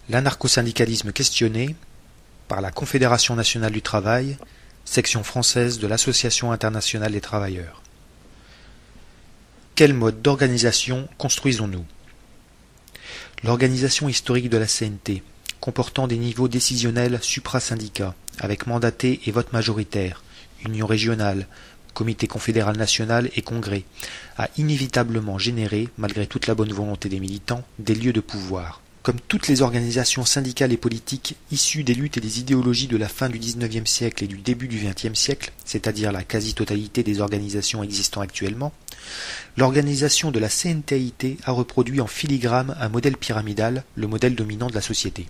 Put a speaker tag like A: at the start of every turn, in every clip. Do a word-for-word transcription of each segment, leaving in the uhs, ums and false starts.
A: L'anarcho-syndicalisme questionné par la Confédération nationale du travail, section française de l'Association internationale des travailleurs. Quel mode d'organisation construisons-nous? L'organisation historique de la C N T, comportant des niveaux décisionnels supra-syndicats, avec mandatés et vote majoritaire, union régionale, comité confédéral national et congrès, a inévitablement généré, malgré toute la bonne volonté des militants, des lieux de pouvoir. Comme toutes les organisations syndicales et politiques issues des luttes et des idéologies de la fin du dix-neuvième siècle et du début du vingtième siècle, c'est-à-dire la quasi-totalité des organisations existant actuellement, l'organisation de la C N T A I T a reproduit en filigrane un modèle pyramidal, le modèle dominant de la société.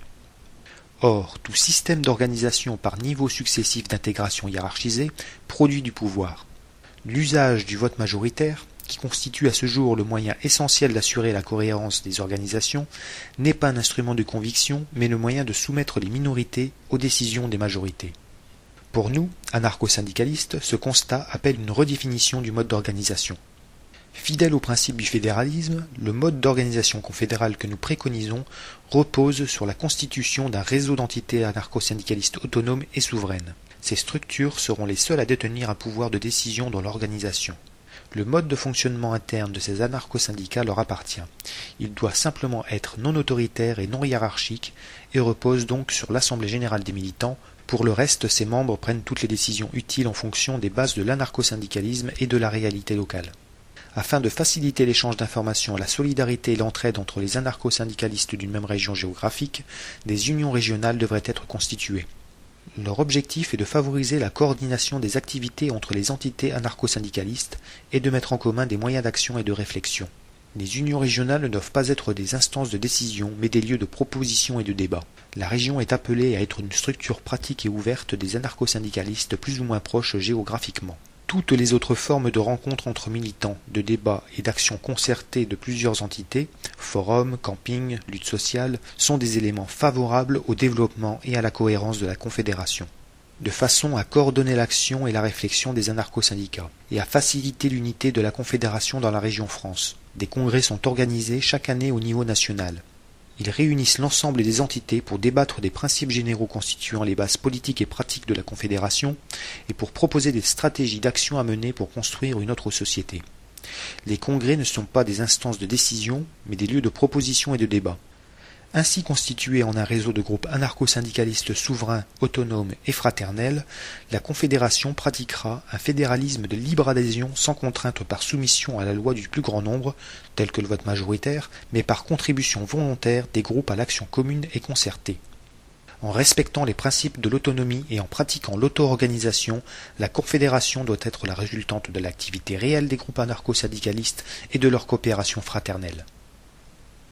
A: Or, tout système d'organisation par niveau successif d'intégration hiérarchisée produit du pouvoir. L'usage du vote majoritaire, qui constitue à ce jour le moyen essentiel d'assurer la cohérence des organisations, n'est pas un instrument de conviction, mais le moyen de soumettre les minorités aux décisions des majorités. Pour nous, anarcho-syndicalistes, ce constat appelle une redéfinition du mode d'organisation. Fidèle au principe du fédéralisme, le mode d'organisation confédérale que nous préconisons repose sur la constitution d'un réseau d'entités anarcho-syndicalistes autonomes et souveraines. Ces structures seront les seules à détenir un pouvoir de décision dans l'organisation. Le mode de fonctionnement interne de ces anarcho-syndicats leur appartient. Il doit simplement être non autoritaire et non hiérarchique et repose donc sur l'Assemblée générale des militants. Pour le reste, ses membres prennent toutes les décisions utiles en fonction des bases de l'anarcho-syndicalisme et de la réalité locale. Afin de faciliter l'échange d'informations, la solidarité et l'entraide entre les anarcho-syndicalistes d'une même région géographique, des unions régionales devraient être constituées. Leur objectif est de favoriser la coordination des activités entre les entités anarcho-syndicalistes et de mettre en commun des moyens d'action et de réflexion. Les unions régionales ne doivent pas être des instances de décision, mais des lieux de proposition et de débat. La région est appelée à être une structure pratique et ouverte des anarcho-syndicalistes plus ou moins proches géographiquement. Toutes les autres formes de rencontres entre militants, de débats et d'actions concertées de plusieurs entités, forums, campings, luttes sociales, sont des éléments favorables au développement et à la cohérence de la Confédération, de façon à coordonner l'action et la réflexion des anarcho-syndicats, et à faciliter l'unité de la Confédération dans la région France. Des congrès sont organisés chaque année au niveau national. Ils réunissent l'ensemble des entités pour débattre des principes généraux constituant les bases politiques et pratiques de la Confédération et pour proposer des stratégies d'action à mener pour construire une autre société. Les congrès ne sont pas des instances de décision, mais des lieux de proposition et de débat. Ainsi constituée en un réseau de groupes anarcho-syndicalistes souverains, autonomes et fraternels, la Confédération pratiquera un fédéralisme de libre adhésion sans contrainte par soumission à la loi du plus grand nombre, tel que le vote majoritaire, mais par contribution volontaire des groupes à l'action commune et concertée. En respectant les principes de l'autonomie et en pratiquant l'auto-organisation, la Confédération doit être la résultante de l'activité réelle des groupes anarcho-syndicalistes et de leur coopération fraternelle.